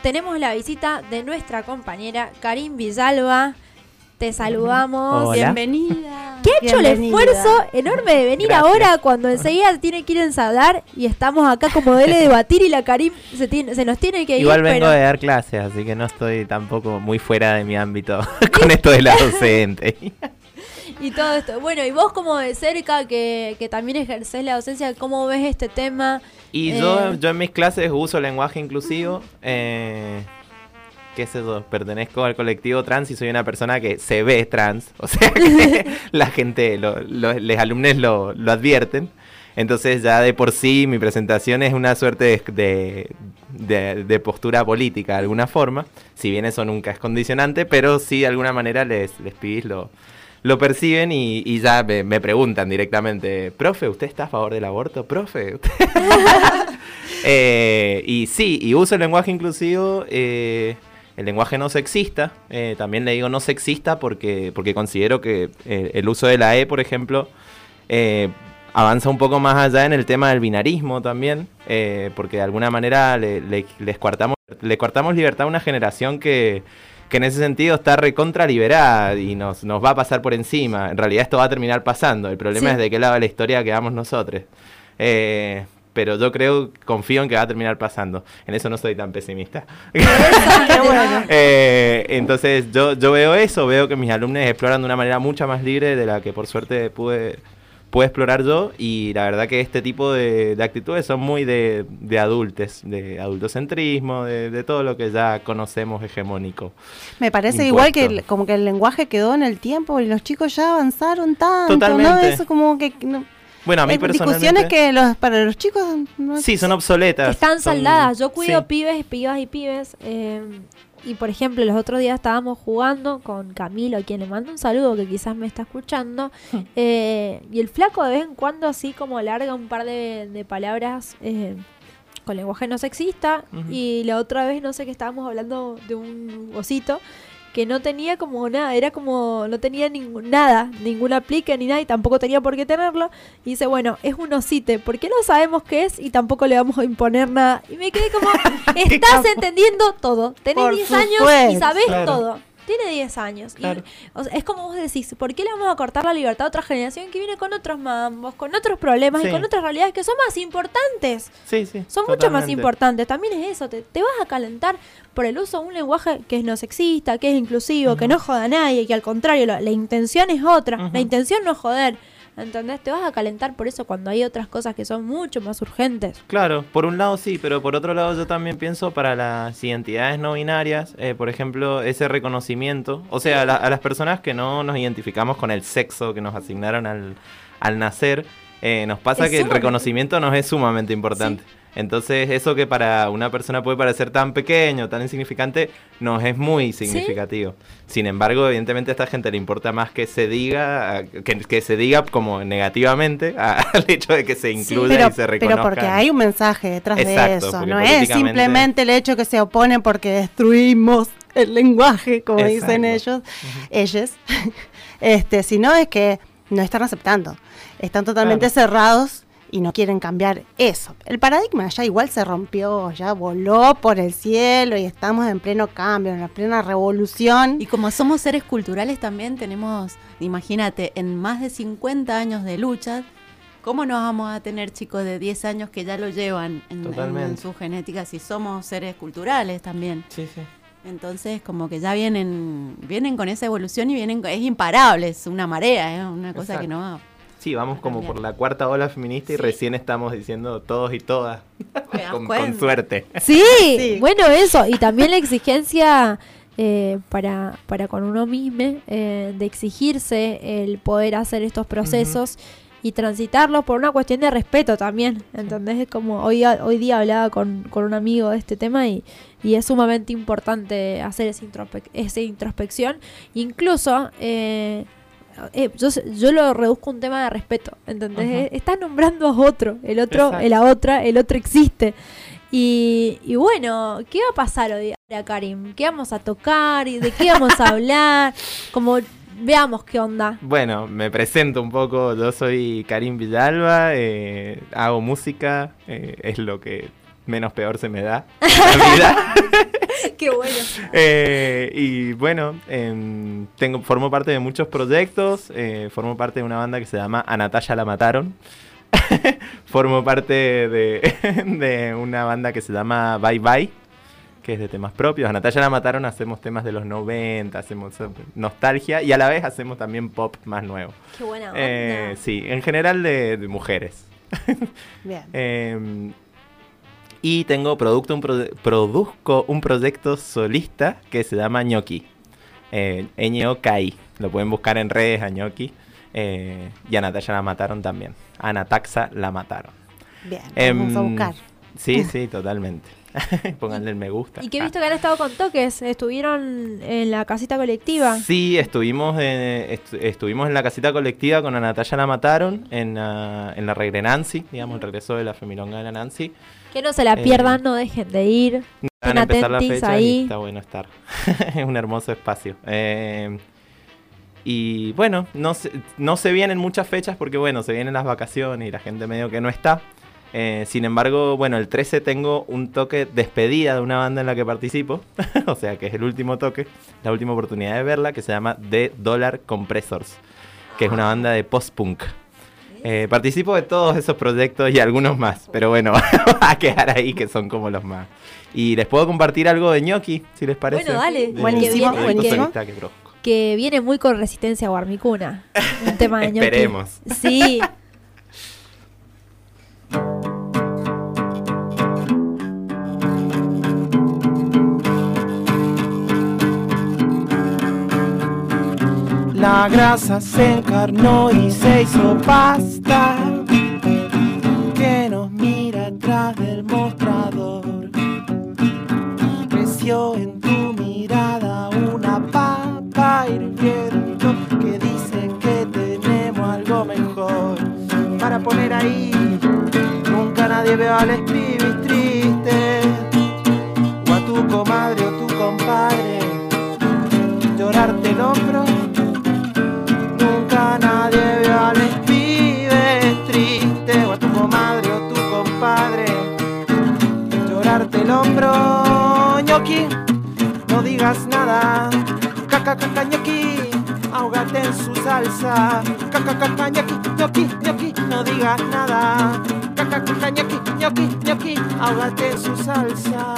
tenemos la visita de nuestra compañera Karin Villalba. Te saludamos. Hola. Bienvenida. ¿Qué ha hecho el esfuerzo enorme de venir ahora cuando enseguida tiene que ir a ensayar y estamos acá como de debatir y la Karin se nos tiene que ir? Igual vengo de dar clases, así que no estoy tampoco muy fuera de mi ámbito con esto de la docente. Y todo esto. Bueno, y vos como de cerca, que también ejercés la docencia, ¿cómo ves este tema? Y yo en mis clases uso lenguaje inclusivo. ¿Qué sé yo? Pertenezco al colectivo trans y soy una persona que se ve trans. O sea que la gente, los alumnos lo advierten. Entonces ya de por sí mi presentación es una suerte de postura política de alguna forma. Si bien eso nunca es condicionante, pero sí de alguna manera les pibis lo perciben y ya me preguntan directamente, profe, ¿usted está a favor del aborto? Profe, ¿usted? Y sí, y uso el lenguaje inclusivo, el lenguaje no sexista, también le digo no sexista porque considero que el uso de la E, por ejemplo, avanza un poco más allá en el tema del binarismo también, porque de alguna manera le cortamos libertad a una generación que en ese sentido está recontra liberada y nos va a pasar por encima. En realidad esto va a terminar pasando. El problema es de qué lado de la historia quedamos nosotros. Pero yo confío en que va a terminar pasando. En eso no soy tan pesimista. Entonces yo veo eso, veo que mis alumnos exploran de una manera mucho más libre de la que por suerte pude explorar yo, y la verdad que este tipo de actitudes son muy de adultos, de adultocentrismo, de todo lo que ya conocemos hegemónico. Me parece impuesto. igual que como que el lenguaje quedó en el tiempo y los chicos ya avanzaron tanto, Totalmente. ¿no? Eso como que... No, Bueno, a mí personalmente... discusiones que para los chicos... No, sí, son obsoletas. Están saldadas. Yo cuido sí. pibes, pibas y pibes. Y por ejemplo, los otros días estábamos jugando con Camilo, a quien le mando un saludo, que quizás me está escuchando. Y el flaco de vez en cuando así como larga un par de palabras con lenguaje no sexista. Y la otra vez, no sé, que estábamos hablando de un osito que no tenía como nada, era como, no tenía ningún aplique ni nada, y tampoco tenía por qué tenerlo, y dice, bueno, es un osite, ¿por qué no sabemos qué es? Y tampoco le vamos a imponer nada, y me quedé como, estás entendiendo todo, tenés 10 años y sabés todo, tiene 10 años, Claro. y, o sea, es como vos decís, ¿por qué le vamos a cortar la libertad a otra generación que viene con otros mambos, con otros problemas y con otras realidades que son más importantes? Sí, Son mucho más importantes. También es eso, te vas a calentar por el uso de un lenguaje que es no sexista, que es inclusivo, que no joda a nadie, que al contrario, la intención es otra. La intención no es joder, ¿entendés? Te vas a calentar por eso cuando hay otras cosas que son mucho más urgentes. Claro, por un lado sí, pero por otro lado yo también pienso para las identidades no binarias, por ejemplo, ese reconocimiento, o sea, a las personas que no nos identificamos con el sexo que nos asignaron al nacer, nos pasa que el reconocimiento nos es sumamente importante. Sí. Entonces eso que para una persona puede parecer tan pequeño, tan insignificante, nos es muy significativo. ¿Sí? Sin embargo, evidentemente a esta gente le importa más que se diga, que se diga como negativamente al hecho de que se incluya y se reconozca. Pero porque hay un mensaje detrás de eso, no políticamente... es simplemente el hecho que se oponen porque destruimos el lenguaje, como dicen ellos, sino es que no están aceptando, están totalmente cerrados y no quieren cambiar eso. El paradigma ya igual se rompió, ya voló por el cielo y estamos en pleno cambio, en la plena revolución. Y como somos seres culturales también tenemos, imagínate, en más de 50 años de lucha, ¿cómo no vamos a tener chicos de 10 años que ya lo llevan en su genética si somos seres culturales también? Sí, sí. Entonces como que ya vienen con esa evolución y es imparable, es una marea, es una cosa que no va. Sí, vamos como por la cuarta ola feminista y recién estamos diciendo todos y todas, con suerte. Sí, bueno, eso, y también la exigencia para con uno mismo, de exigirse el poder hacer estos procesos y transitarlos por una cuestión de respeto también, ¿entendés? Es como hoy día hablaba con un amigo de este tema y es sumamente importante hacer esa introspección, incluso... yo lo reduzco a un tema de respeto, ¿entendés? Estás nombrando a otro, el otro existe. Y bueno, ¿qué va a pasar hoy día, Karim? ¿Qué vamos a tocar? ¿De qué vamos a hablar? Como veamos qué onda. Bueno, me presento un poco, yo soy Karim Villalba, hago música, es lo que menos peor se me da en la vida. Qué bueno. Y bueno, formo parte de muchos proyectos. Formo parte de una banda que se llama A Natalia la mataron. Formo parte de una banda que se llama Bye Bye, que es de temas propios. A Natalia la mataron, hacemos temas de los 90, hacemos nostalgia y a la vez hacemos también pop más nuevo. Qué buena onda. Sí, en general de mujeres. Bien. Y produzco un proyecto solista que se llama Ñoqui. Ñokai. Lo pueden buscar en redes a Ñoqui. Y a Natalia la mataron también. A Nataxa la mataron. Bien, vamos a buscar. Sí, totalmente. Pónganle el me gusta. Y que he visto que han estado con toques. Estuvieron en la casita colectiva. Sí, estuvimos en la casita colectiva con a Natalia la mataron en la Regre Nancy, digamos, el regreso de la Femilonga de la Nancy. Que no se la pierdan, no dejen de ir. Van a empezar la atentis fecha ahí. y está bueno estar. Es un hermoso espacio. Y bueno, no se vienen muchas fechas porque bueno, se vienen las vacaciones y la gente medio que no está. Sin embargo, bueno, el 13 tengo un toque despedida de una banda en la que participo. O sea que es el último toque, la última oportunidad de verla, que se llama The Dollar Compressors, que es una banda de post-punk. Participo de todos esos proyectos y algunos más, pero bueno, va a quedar ahí que son como los más. Y les puedo compartir algo de Ñoqui, si les parece. Bueno, dale. Buenísimo, buenísimo. Que viene muy con Resistencia Guarmicuna. Un tema de Ñoqui. Esperemos. Sí. La grasa se encarnó y se hizo pasta, que nos mira atrás del mostrador. Creció en tu mirada una papa hirviendo que dice que tenemos algo mejor para poner ahí. Nunca nadie ve al escribir triste, o a tu comadre o tu compadre llorarte el hombro. Nunca nadie vio a los pibes tristes, o a tu comadre o tu compadre llorarte el hombro. Ñoqui, no digas nada. Caca, caca, Ñoqui, ahógate en su salsa. Caca, caca, Ñoqui, Ñoqui, Ñoqui, no digas nada. Caca, caca, Ñoqui, Ñoqui, Ñoqui, ahógate en su salsa.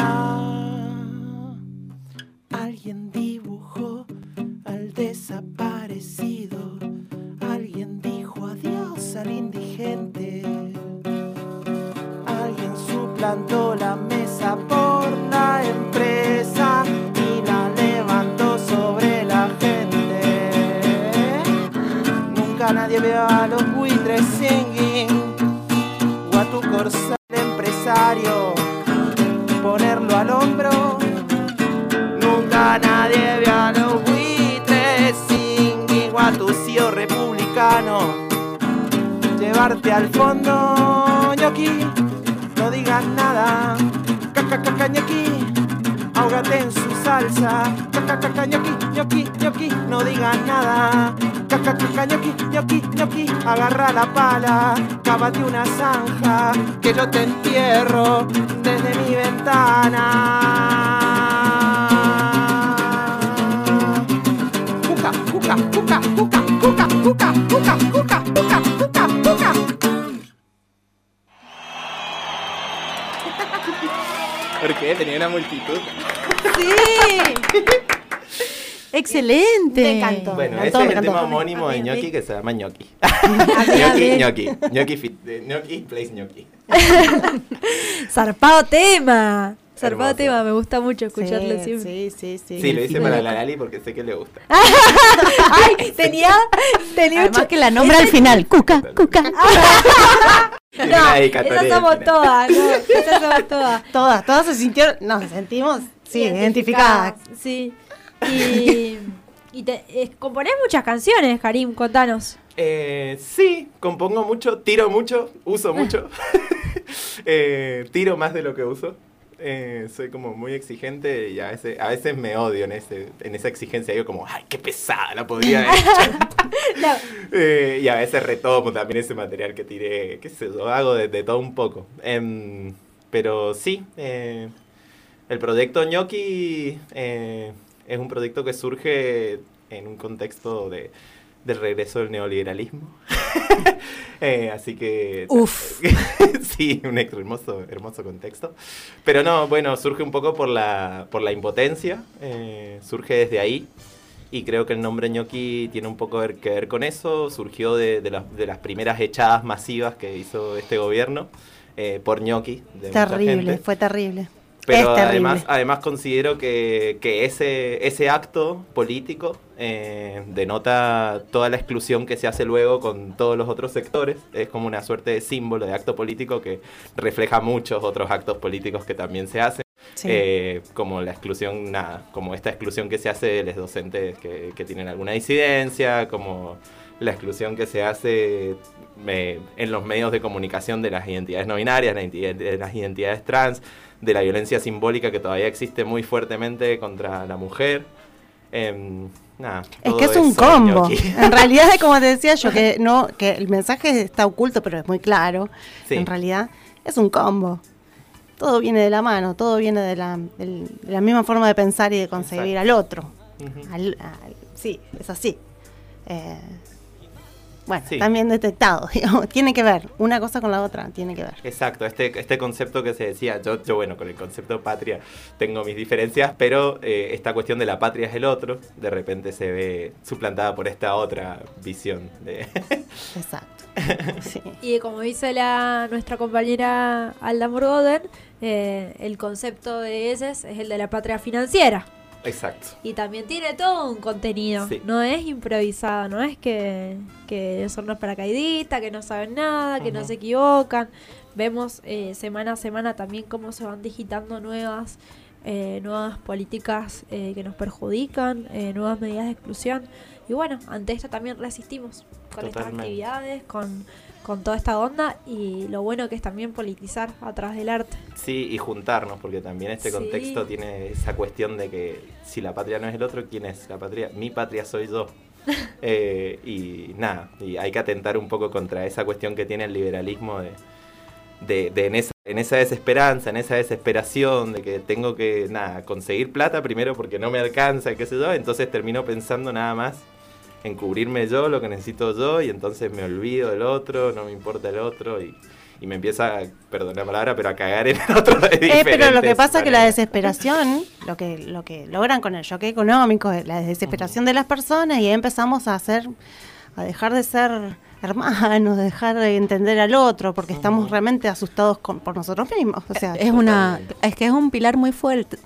Alguien dibujó al desaparecido, alguien dijo adiós al indigente, alguien suplantó la mesa por la empresa y la levantó sobre la gente. Nunca nadie vio a los buitres singing, o a tu corsal empresario ponerlo al hombro. Nunca nadie vio a los buitres singing, o a tu CEO republicano llevarte al fondo. Ñoqui, no digas nada. Caca, caca, Ñoqui, ahógate en su salsa. Caca, caca, Ñoqui, Ñoqui, Ñoqui, no digas nada. Caca, caca, Ñoqui, Ñoqui, Ñoqui, agarra la pala, cávate una zanja, que yo te entierro desde mi ventana. Cuca, cuca, cuca, cuca, cuca, cuca, cuca, cuca, cuca, cuca, cuca. ¿Por qué? Tenía una multitud. Sí. Excelente. Me encantó. Bueno, Me ese encantó, es me el tema encantó. homónimo de Ñoqui que se llama Ñoqui. bien. Ñoqui plays Ñoqui. Zarpado tema. Zarpado Hermoso. tema. Me gusta mucho escucharlo siempre. Sí. Sí, lo hice para la Lali porque sé que le gusta. Ay, tenía Además mucho- que la nombra al final. Cuca, cuca. Tiene una No, dedicatoria esas somos al final. todas, no, esas somos todas. Todas se sintieron, nos sentimos, sí, identificadas. Sí. Y componés muchas canciones, Karim, contanos. Sí, compongo mucho, tiro mucho, uso mucho. Tiro más de lo que uso. Soy como muy exigente y a veces me odio en esa exigencia. Digo como, ay, qué pesada, la podría haber hecho. No, Y a veces retomo también ese material que tiré, qué sé yo, hago de todo un poco. Pero sí, El proyecto Gnocchi es un proyecto que surge en un contexto del regreso del neoliberalismo. Así que... Uf. Sí, un hermoso contexto. Pero no, bueno, surge un poco por la impotencia. Surge desde ahí. Y creo que el nombre Gnocchi tiene un poco que ver con eso. Surgió de las primeras echadas masivas que hizo este gobierno por Gnocchi. Terrible, fue terrible. Pero es terrible. además considero que ese acto político denota toda la exclusión que se hace luego con todos los otros sectores. Es como una suerte de símbolo de acto político que refleja muchos otros actos políticos que también se hacen. Sí. Como la exclusión, como esta exclusión que se hace de los docentes que tienen alguna disidencia, como la exclusión que se hace en los medios de comunicación de las identidades no binarias, de las identidades trans, de la violencia simbólica que todavía existe muy fuertemente contra la mujer. Es que es un combo. En realidad, como te decía yo, que el mensaje está oculto, pero es muy claro. Sí. En realidad, es un combo. Todo viene de la mano, todo viene de la misma forma de pensar y de concebir al otro. Uh-huh. Sí, es así. Bueno, sí. También detectado, digamos, tiene que ver, una cosa con la otra, tiene que ver. Exacto, este concepto que se decía, yo bueno, con el concepto patria tengo mis diferencias, pero esta cuestión de la patria es el otro, de repente se ve suplantada por esta otra visión. Exacto. Sí. Y como dice nuestra compañera Alda Murgoden, el concepto de ese es el de la patria financiera. Exacto. Y también tiene todo un contenido, sí. No es improvisado, no es que son unos paracaidistas, que no saben nada, que no se equivocan. Vemos semana a semana también cómo se van digitando nuevas políticas que nos perjudican, nuevas medidas de exclusión. Y bueno, ante esto también resistimos con Totalmente. Estas actividades, con toda esta onda, y lo bueno que es también politizar a través del arte. Sí, y juntarnos, porque también este contexto tiene esa cuestión de que si la patria no es el otro, ¿quién es la patria? Mi patria soy yo. Y hay que atentar un poco contra esa cuestión que tiene el liberalismo en esa desesperanza, en esa desesperación de que tengo que conseguir plata primero porque no me alcanza, qué sé yo, entonces termino pensando nada más en cubrirme yo, lo que necesito yo, y entonces me olvido del otro, no me importa el otro, y me empieza, perdón la palabra, pero a cagar en el otro de diferentes pero lo que pasa es que la desesperación, lo que logran con el shock económico, la desesperación de las personas, y ahí empezamos a dejar de ser hermanos, dejar de entender al otro, porque estamos realmente asustados por nosotros mismos. O sea, es que es un pilar muy fuerte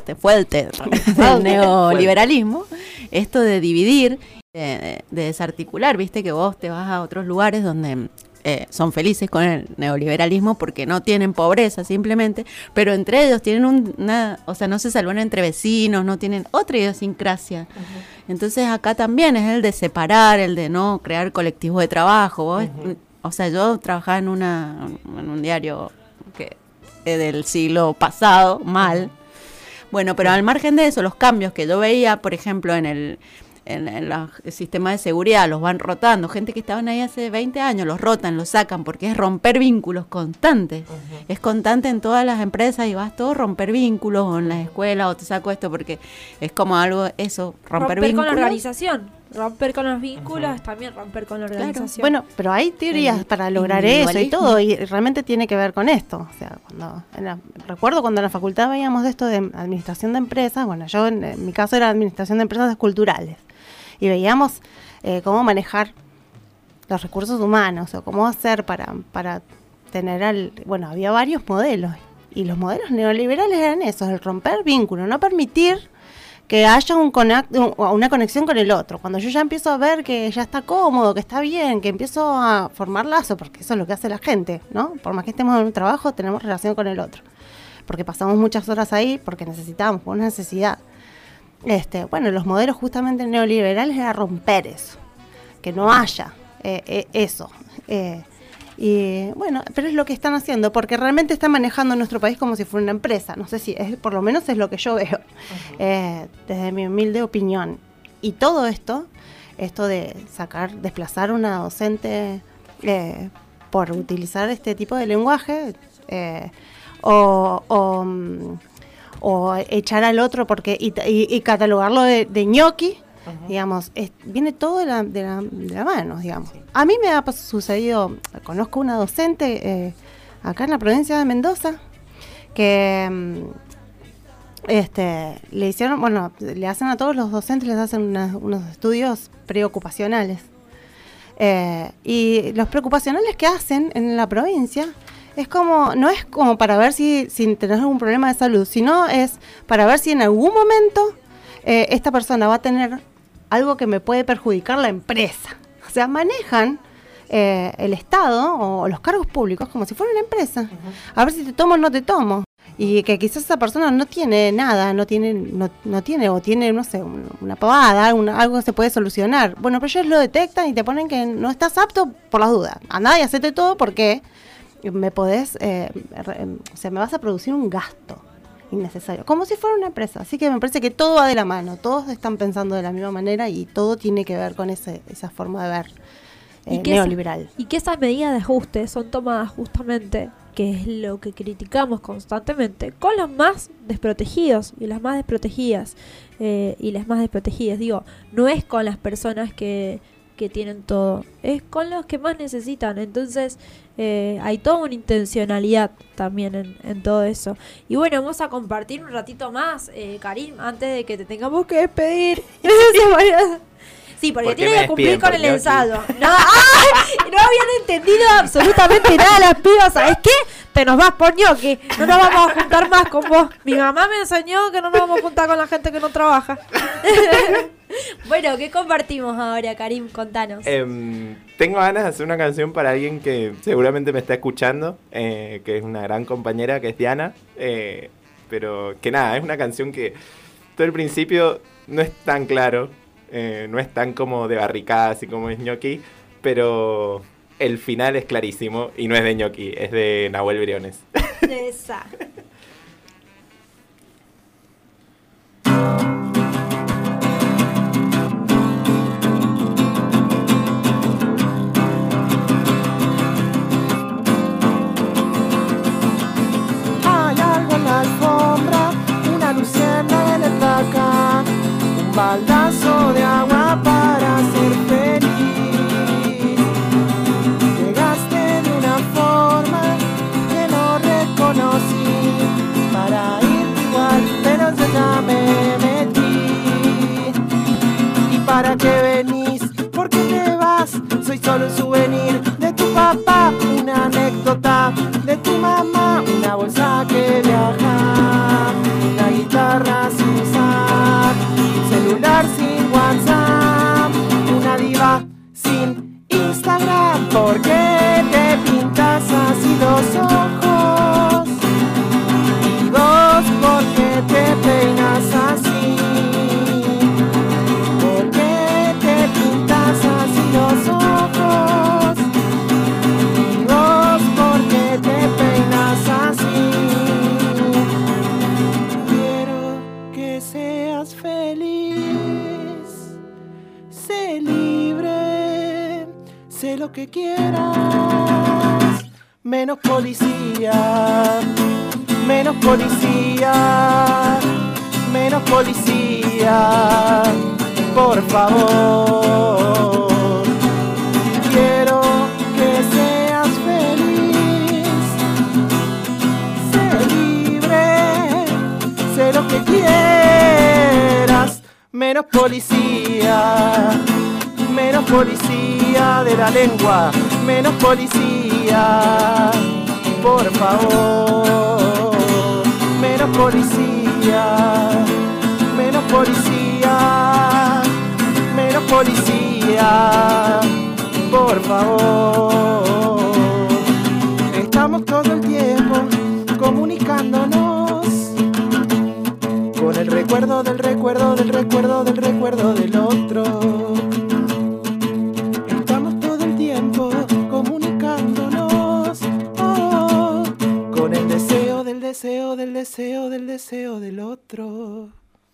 del neoliberalismo, esto de dividir, de desarticular, viste que vos te vas a otros lugares donde son felices con el neoliberalismo porque no tienen pobreza simplemente, pero entre ellos tienen no se salvan entre vecinos, no tienen otra idiosincrasia. Uh-huh. Entonces acá también es el de separar, el de no crear colectivos de trabajo. Vos, uh-huh. O sea, yo trabajaba en un diario del siglo pasado, mal. Uh-huh. Bueno, pero al margen de eso, los cambios que yo veía, por ejemplo, en el sistema de seguridad, los van rotando, gente que estaban ahí hace 20 años, los rotan, los sacan, porque es romper vínculos constantes. Uh-huh. Es constante en todas las empresas y vas todo romper vínculos, o en las escuelas, o te saco esto, porque es como algo, eso, romper vínculos. Con la organización, romper con los vínculos, uh-huh. También romper con la organización. Claro. Bueno, pero hay teorías para lograr eso y todo, y realmente tiene que ver con esto. O sea, recuerdo cuando en la facultad veíamos esto de administración de empresas, bueno, yo en mi caso era administración de empresas culturales, y veíamos cómo manejar los recursos humanos, o cómo hacer para tener había varios modelos, y los modelos neoliberales eran esos, el romper vínculos, no permitir que haya una conexión con el otro. Cuando yo ya empiezo a ver que ya está cómodo, que está bien, que empiezo a formar lazo, porque eso es lo que hace la gente, ¿no? Por más que estemos en un trabajo, tenemos relación con el otro, porque pasamos muchas horas ahí, porque necesitamos, por una necesidad. Los modelos justamente neoliberales era romper eso, que no haya eso. Y bueno, pero es lo que están haciendo, porque realmente están manejando nuestro país como si fuera una empresa. No sé si, por lo menos es lo que yo veo, uh-huh. Desde mi humilde opinión. Y todo esto de desplazar una docente por utilizar este tipo de lenguaje, o o echar al otro porque y catalogarlo de ñoqui, digamos, viene todo de la mano, digamos. A mí me ha sucedido, conozco una docente acá en la provincia de Mendoza que le hicieron, bueno, le hacen a todos los docentes, les hacen unos estudios preocupacionales. Y los preocupacionales que hacen en la provincia no es como para ver si tenés algún problema de salud, sino es para ver si en algún momento esta persona va a tener algo que me puede perjudicar la empresa. O sea, manejan el Estado o los cargos públicos como si fuera una empresa. A ver si te tomo o no te tomo. Y que quizás esa persona no tiene nada, no tiene o tiene, no sé, una pavada, algo que se puede solucionar. Bueno, pero ellos lo detectan y te ponen que no estás apto por las dudas. Andá y hacete todo porque me podés, o sea, me vas a producir un gasto innecesario, como si fuera una empresa. Así que me parece que todo va de la mano, todos están pensando de la misma manera y todo tiene que ver con esa forma de ver neoliberal. Y que esas medidas de ajuste son tomadas justamente, que es lo que criticamos constantemente, con los más desprotegidos y las más desprotegidas. Digo, no es con las personas que tienen todo, es con los que más necesitan. Entonces hay toda una intencionalidad también en todo eso. Y bueno, vamos a compartir un ratito más, Karim, antes de que te tengamos que despedir. Sí, porque tiene que cumplir con el ensayo. No habían entendido absolutamente nada las pibas. ¿Sabes qué? Te nos vas por ñoqui. No nos vamos a juntar más con vos. Mi mamá me enseñó que no nos vamos a juntar con la gente que no trabaja. Bueno, ¿qué compartimos ahora, Karim? Contanos. Tengo ganas de hacer una canción para alguien que seguramente me está escuchando, que es una gran compañera, que es Diana. Pero que nada, es una canción que todo el principio no es tan claro. No es tan como de barricada, así como es ñoqui, pero el final es clarísimo y no es de ñoqui, es de Nahuel Briones. Esa. Hay algo en la alfombra, una luciérnaga en el estaca, un baldazo de agua para ser feliz. Llegaste de una forma que no reconocí, para ir igual, pero yo ya me metí. ¿Y para qué venís? ¿Por qué te vas? Soy solo un souvenir de tu papá, una anécdota de tu mamá, una bolsa que viaja, una guitarra sin usar, un celular sin WhatsApp, una diva sin Instagram. ¿Por qué te pintas así los ojos? Y vos, ¿por qué te peinas así? ¿Por qué te pintas así los ojos? Y vos, ¿por qué te peinas así? Quiero que seas feliz, sé libre, sé lo que quieras, menos policía, menos policía, menos policía, por favor. Quiero que seas feliz, sé libre, sé lo que quieras, menos policía de la lengua, menos policía, por favor. Menos policía, menos policía, menos policía, por favor. Estamos todo el tiempo comunicándonos con el recuerdo del recuerdo del recuerdo del recuerdo del otro. Estamos todo el tiempo comunicándonos con el deseo del deseo del deseo del deseo del otro.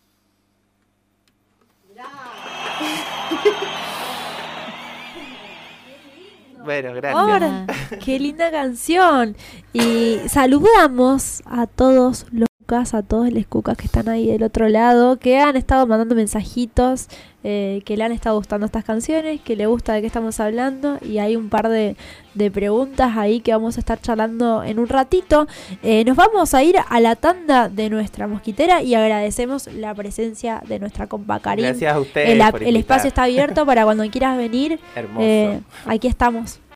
Bueno, gracias. Ahora, qué linda canción. Y saludamos a todos los a todos los cucas que están ahí del otro lado, que han estado mandando mensajitos, que le han estado gustando estas canciones, que le gusta de qué estamos hablando, y hay un par de preguntas ahí que vamos a estar charlando en un ratito. Nos vamos a ir a la tanda de nuestra mosquitera y agradecemos la presencia de nuestra compa Karin. Gracias a ustedes por el espacio está abierto para cuando quieras venir. Hermoso. Aquí estamos.